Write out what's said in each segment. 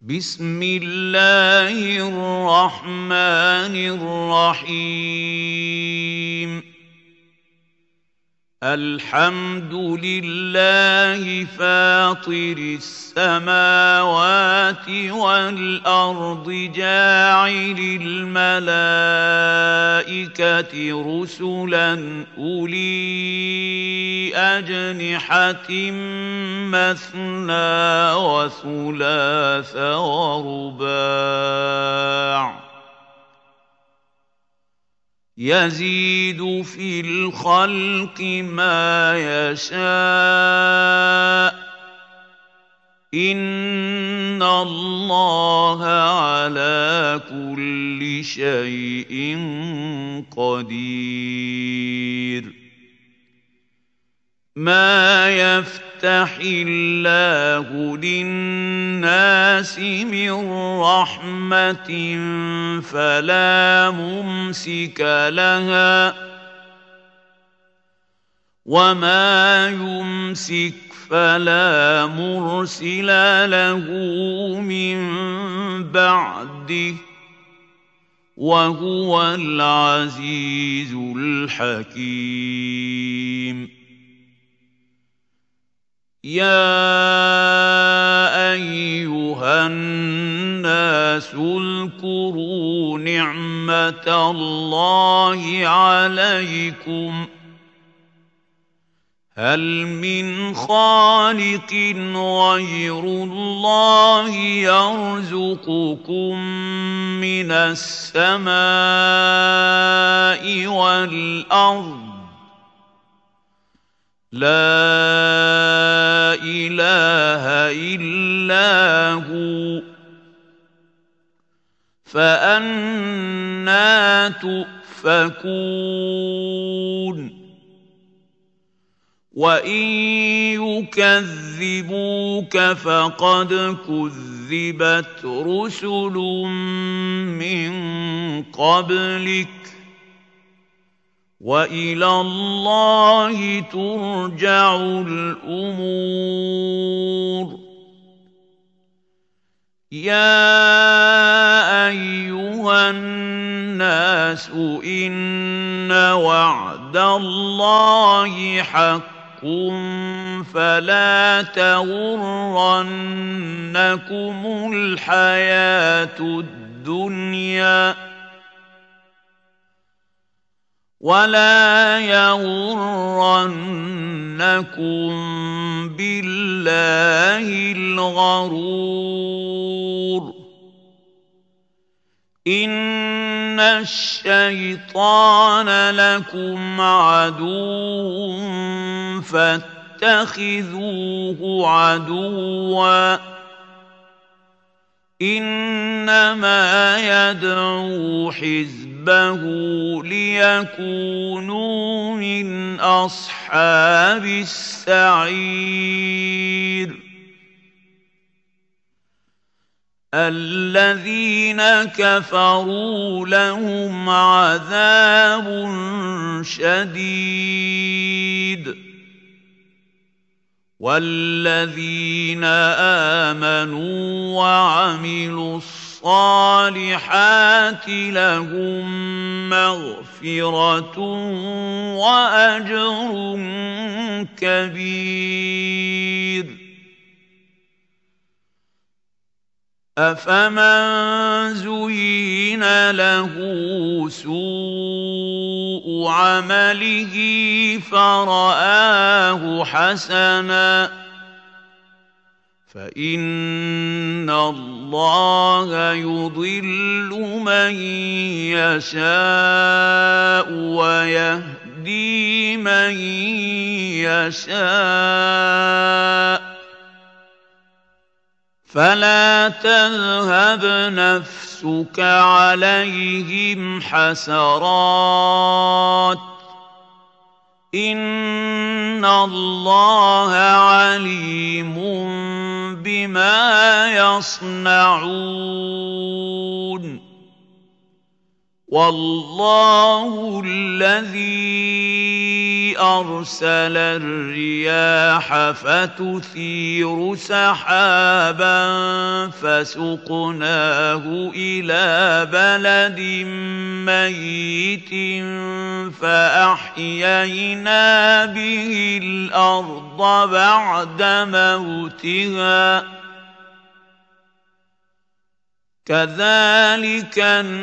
بسم الله الرحمن الرحيم الحمد لله فاطر السماوات والأرض جاعل الملائكة رسلا أولي أجنحة مثنى وثلاث ورباع يزيد في الخلق ما يشاء إن الله على كل شيء قدير ما يفتح الله للناس من رحمة فلا ممسك لها وما يمسك فلا مرسل له من بعده وهو العزيز الحكيم يا أيها الناس اذكروا نعمة الله عليكم هل من خالق غير الله يرزقكم من السماء والأرض لا إله إلا هو فأنى تؤفكون وإن يكذبوك فقد كذبت رسل من قبلك وإلى الله ترجع الأمور يا أيها الناس إن وعد الله حق فلا تغرنكم الحياة الدنيا ولا يغرنكم بالله الغرور إن الشيطان لكم عدو فاتخذوه عدوا إنما يدعو حزبه ليكونوا من أصحاب السعير الذين كفروا لهم عذاب شديد والذين آمنوا وعملوا الصالحات لهم مغفرة وأجر كبير أفمن زين له سوء عمله فرآه حسنا فإن الله يضل من يشاء ويهدي من يشاء فلا تذهب نفسك عليهم حسرات إن الله عليم بما يصنعون والله الذي أرسل الرياح فتثير سحابا فسقناه إلى بلد ميت فأحيينا به الأرض بعد موتها كذلك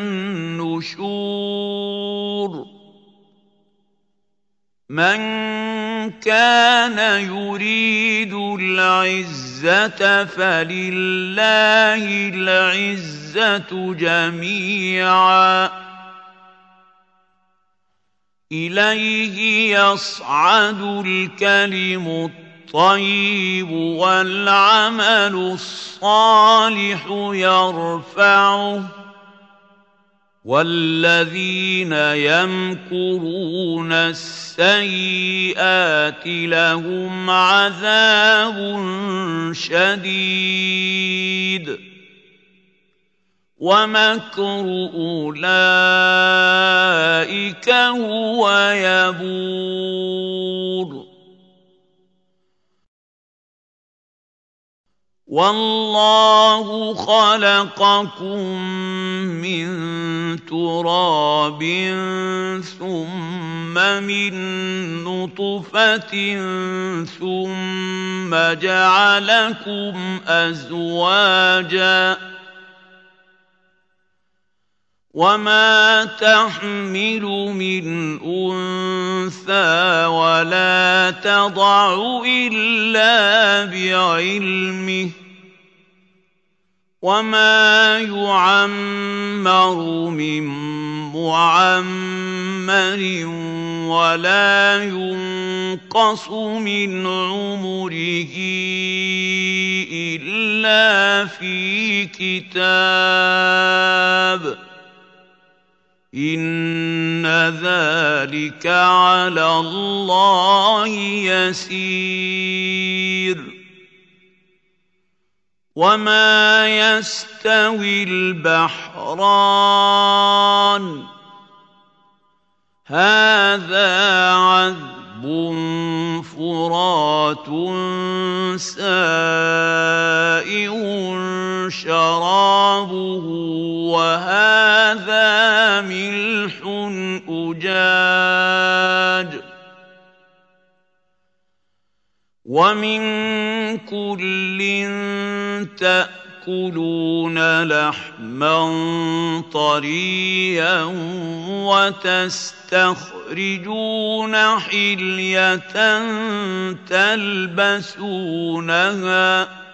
النشور من كان يريد العزة فلله العزة جميعا إليه يصعد الكلم الطيب والعمل الصالح يرفعه والذين يمكرون السيئات لهم عذاب شديد ومكر أولئك هو يبور والله خلقكم من تراب ثم من نطفة ثم جعلكم أزواجا وما تحمل من أنثى ولا تضع إلا بعلمه وما يعمر من معمر ولا ينقص من عمره إلا في كتاب إن ذلك على الله يسير وما يستوي البحران هذا عذب فرات سائغ شرابه وهذا ملح أجاج ومن كل تأكلون لحما طريا وتستخرجون حلية تلبسونها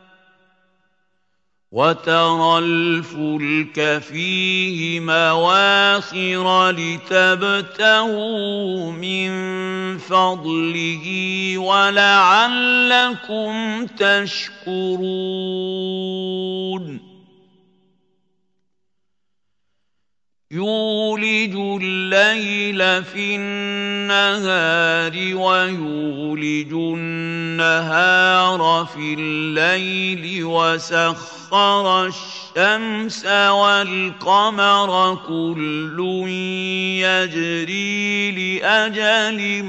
وترى الفلك فيه مواخر لتبتغوا من فضله ولعلكم تشكرون يولج الليل في النهار ويولج النهار في الليل وسخر الشمس والقمر كل يجري لأجل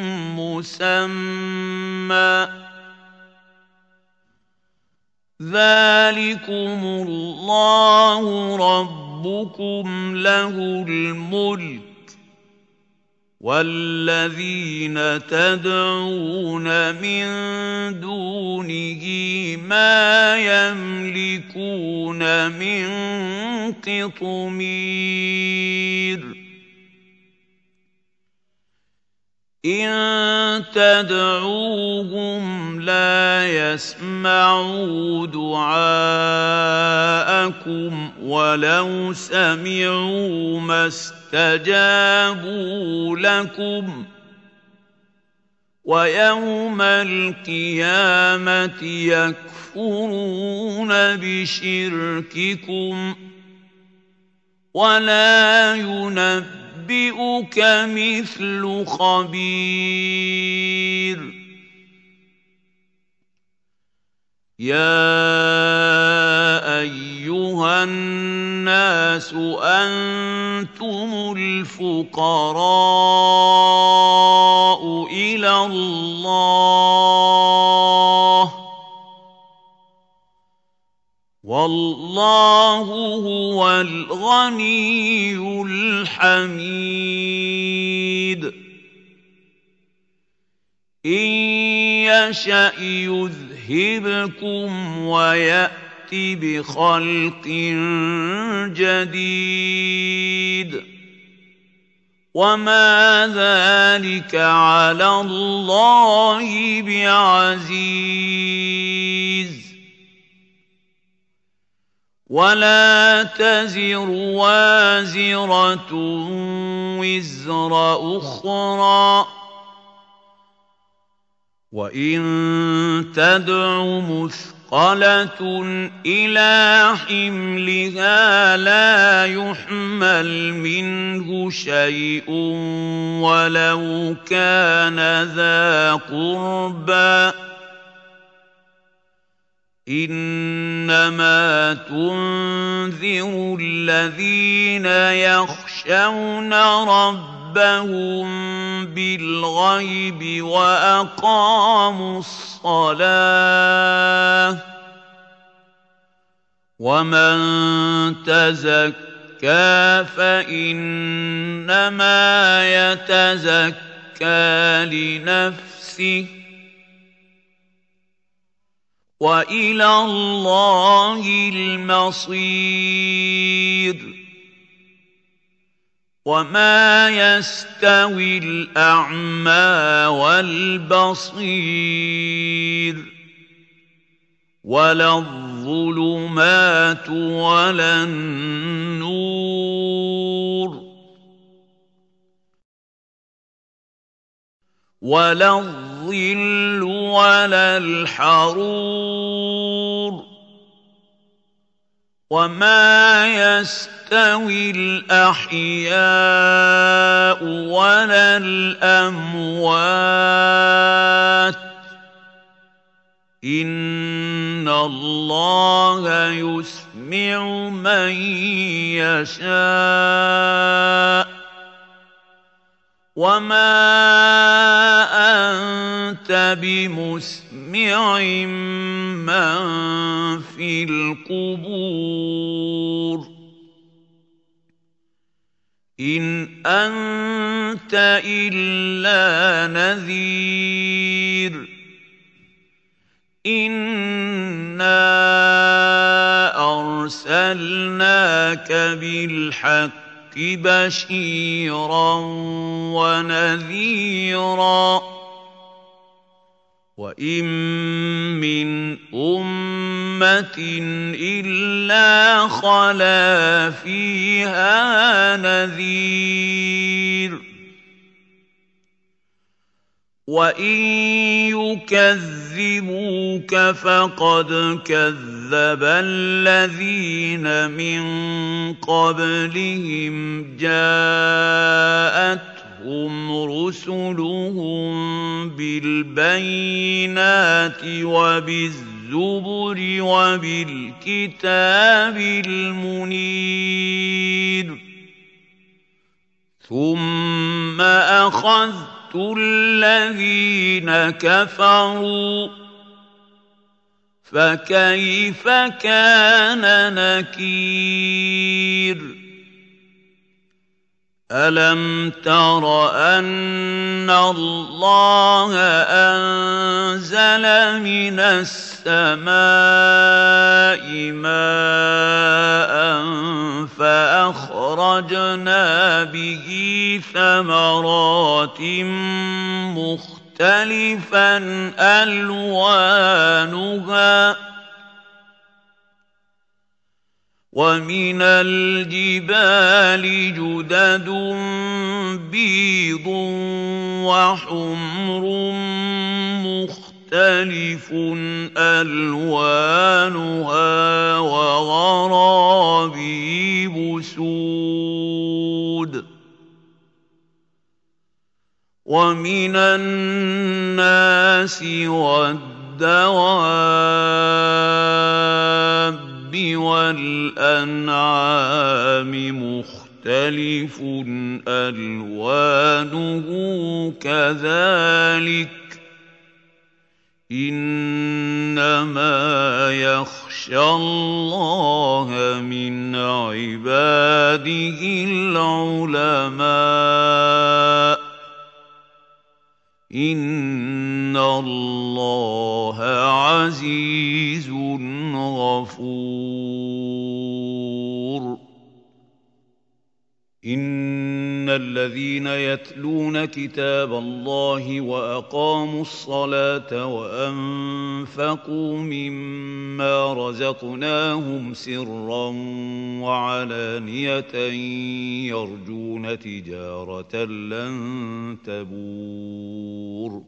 مسمى ذلكم الله ربكم له الملك والذين تدعون من دونه ما يملكون من قطمير إن تدعوهم لا يسمعوا دعاءكم ولو سمعوا ما استجابوا لكم ويوم القيامة يكفرون بشرككم ولا ينبئونك مثل خبير يا أيها الناس أنتم الفقراء الله والله هو الغني الحميد إن يشأ يذهبكم ويأت بخلق جديد وما ذلك على الله بعزيز ولا تزر وازرة وزر أخرى وإن تدع مثقلة إلى حملها لا يحمل منه شيء ولو كان ذا قربى إنما تنذر الذين يخشون ربهم بالغيب وأقاموا الصلاة ومن تزكى فإنما يتزكى لنفسه وإلى الله المصير وما يستوي الأعمى والبصير ولا الظلمات ولا النور ولا الظل ولا الحرور وما يستوي الأحياء ولا الأموات إن الله يسمع من يشاء وما أنت بمسمع من في القبور إن أنت إلا نذير إنا أرسلناك بالحق بشيرا ونذيرا وإن من أمة إلا خلا فيها نذير وإن يكذبوك فقد كذب الذين من قبلهم جاءتهم رسلهم بالبينات وبالزبر وبالكتاب المنير ثم أخذت الذين كفروا فكيف كان نكير ألم تر أن الله أنزل من السماء ماء فأخرجنا به ثمرات مختلفا ألوانها ومن الجبال جدد بيض وحمر مختلف ألوانها وغرابيب سود ومن الناس والدواب والأنعام مختلف ألوانه كذلك إنما يخشى الله من عباده العلماء إن الله عزيز غفور إن الذين يتلون كتاب الله وأقاموا الصلاة وأنفقوا مما رزقناهم سرا وعلانية يرجون تجارة لن تبور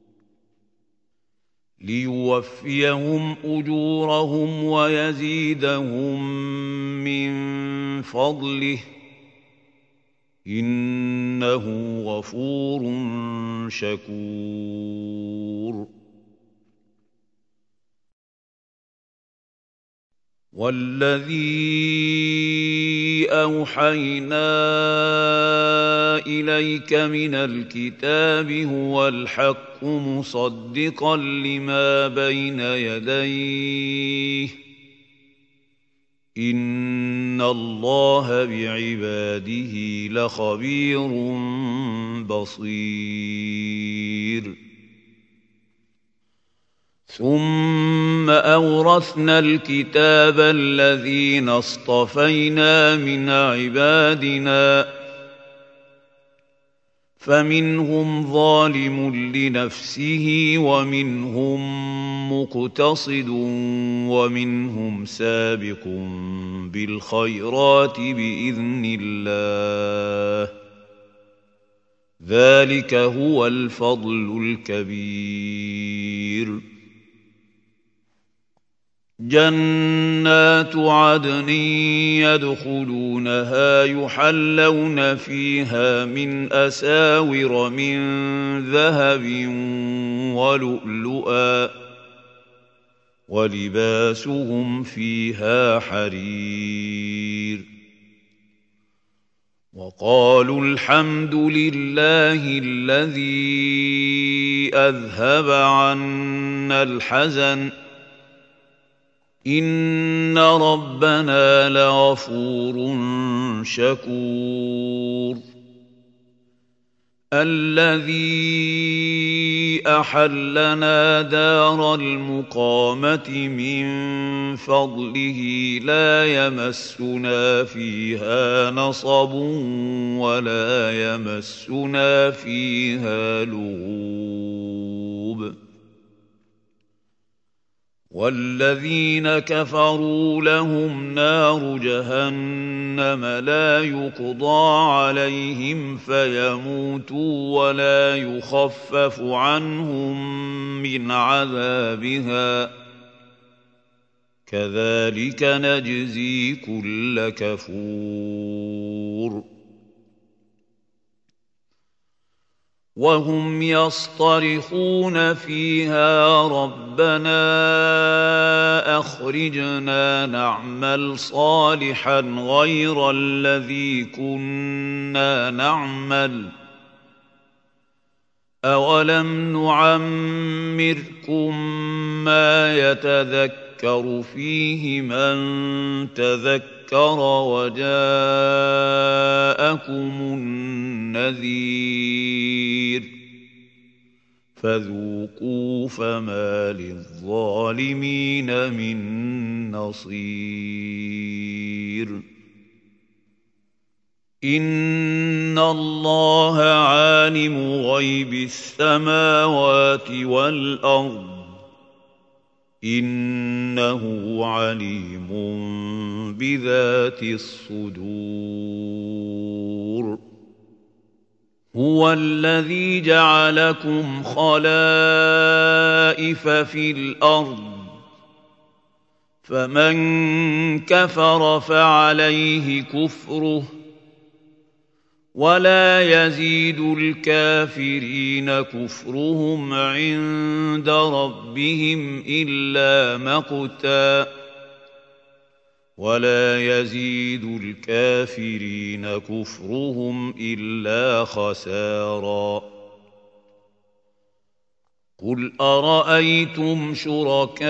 ليوفيهم أجورهم ويزيدهم من فضله إنه غفور شكور والذي أوحينا إليك من الكتاب هو الحق مصدقا لما بين يديه إن الله بعباده لخبير بصير ثم أورثنا الكتاب الذين اصطفينا من عبادنا فمنهم ظالم لنفسه ومنهم مقتصد ومنهم سابق بالخيرات بإذن الله ذلك هو الفضل الكبير جنات عدن يدخلونها يحلون فيها من أساور من ذهب ولؤلؤا ولباسهم فيها حرير وقالوا الحمد لله الذي أذهب عنا الحزن إن ربنا لغفور شكور الذي أحلنا دار المقامة من فضله لا يمسنا فيها نصب ولا يمسنا فيها لغوب والذين كفروا لهم نار جهنم لا يقضى عليهم فيموتوا ولا يخفف عنهم من عذابها كذلك نجزي كل كفور وهم يصطرخون فيها ربنا أخرجنا نعمل صالحا غير الذي كنا نعمل أولم نعمركم ما يتذكر فيه من تذكر وجاءكم النذير فذوقوا فما للظالمين من نصير إن الله عالم غيب السماوات والأرض إنه عليم بذات الصدور هو الذي جعلكم خلائف في الأرض فمن كفر فعليه كفره ولا يزيد الكافرين كفرهم عند ربهم إلا مقتا ولا يزيد الكافرين كفرهم إلا خسارا قل أرأيتم شركاءكم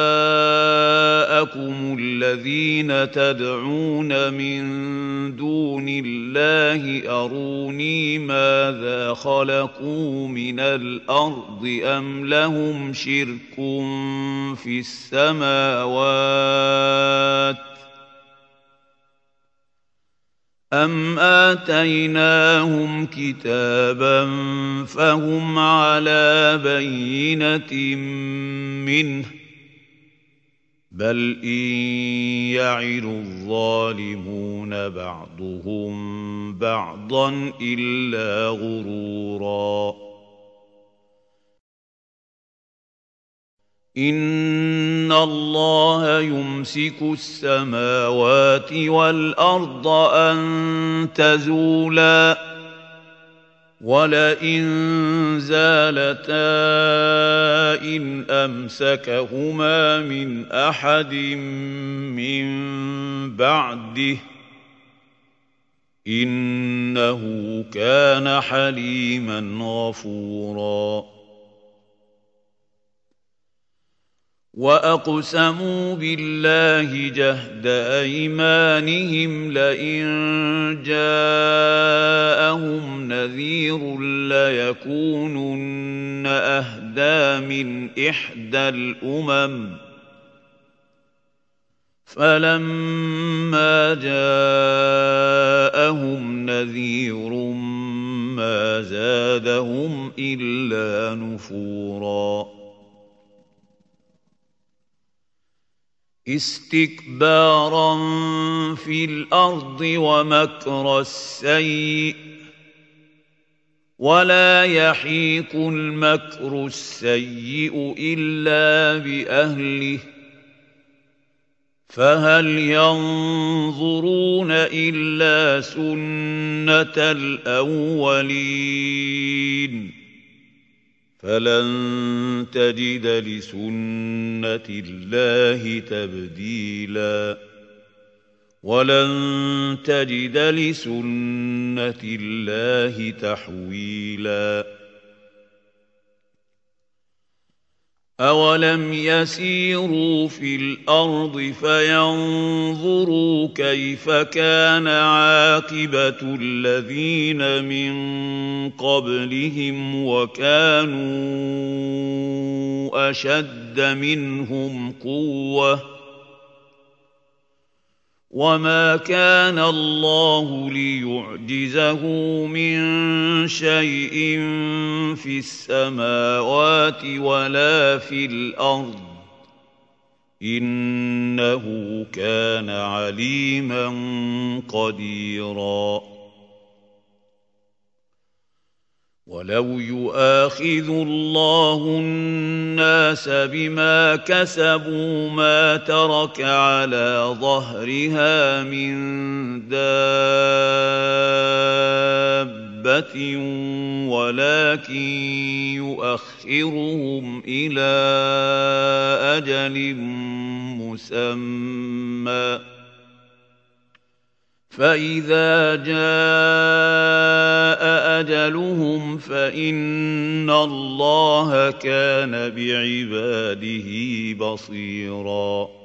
الذين تدعون من دون الله أروني ماذا خلقوا من الأرض أم لهم شرك في السماوات أم آتيناهم كتابا فهم على بينة منه بل إن يعد الظالمون بعضهم بعضا إلا غرورا إن الله يمسك السماوات والأرض أن تزولا ولئن زالتا إن أمسكهما من أحد من بعده إنه كان حليما غفورا وأقسموا بالله جهد أيمانهم لئن جاءهم نذير ليكونن أهدى من إحدى الأمم فلما جاءهم نذير ما زادهم إلا نفورا استكبارا في الأرض ومكر السيء ولا يحيق المكر السيء إلا بأهله فهل ينظرون إلا سنة الأولين فلن تجد لسنة الله تبديلا ولن تجد لسنة الله تحويلا أولم يسيروا في الأرض فينظروا كيف كان عاقبة الذين من قبلهم وكانوا أشد منهم قوة وما كان الله ليعجزه من شيء في السماوات ولا في الأرض إنه كان عليما قديرا ولو يؤاخذ الله الناس بما كسبوا ما ترك على ظهرها من دابة ولكن يؤخرهم إلى أجل مسمى فإذا جاء أجلهم فإن الله كان بعباده بصيراً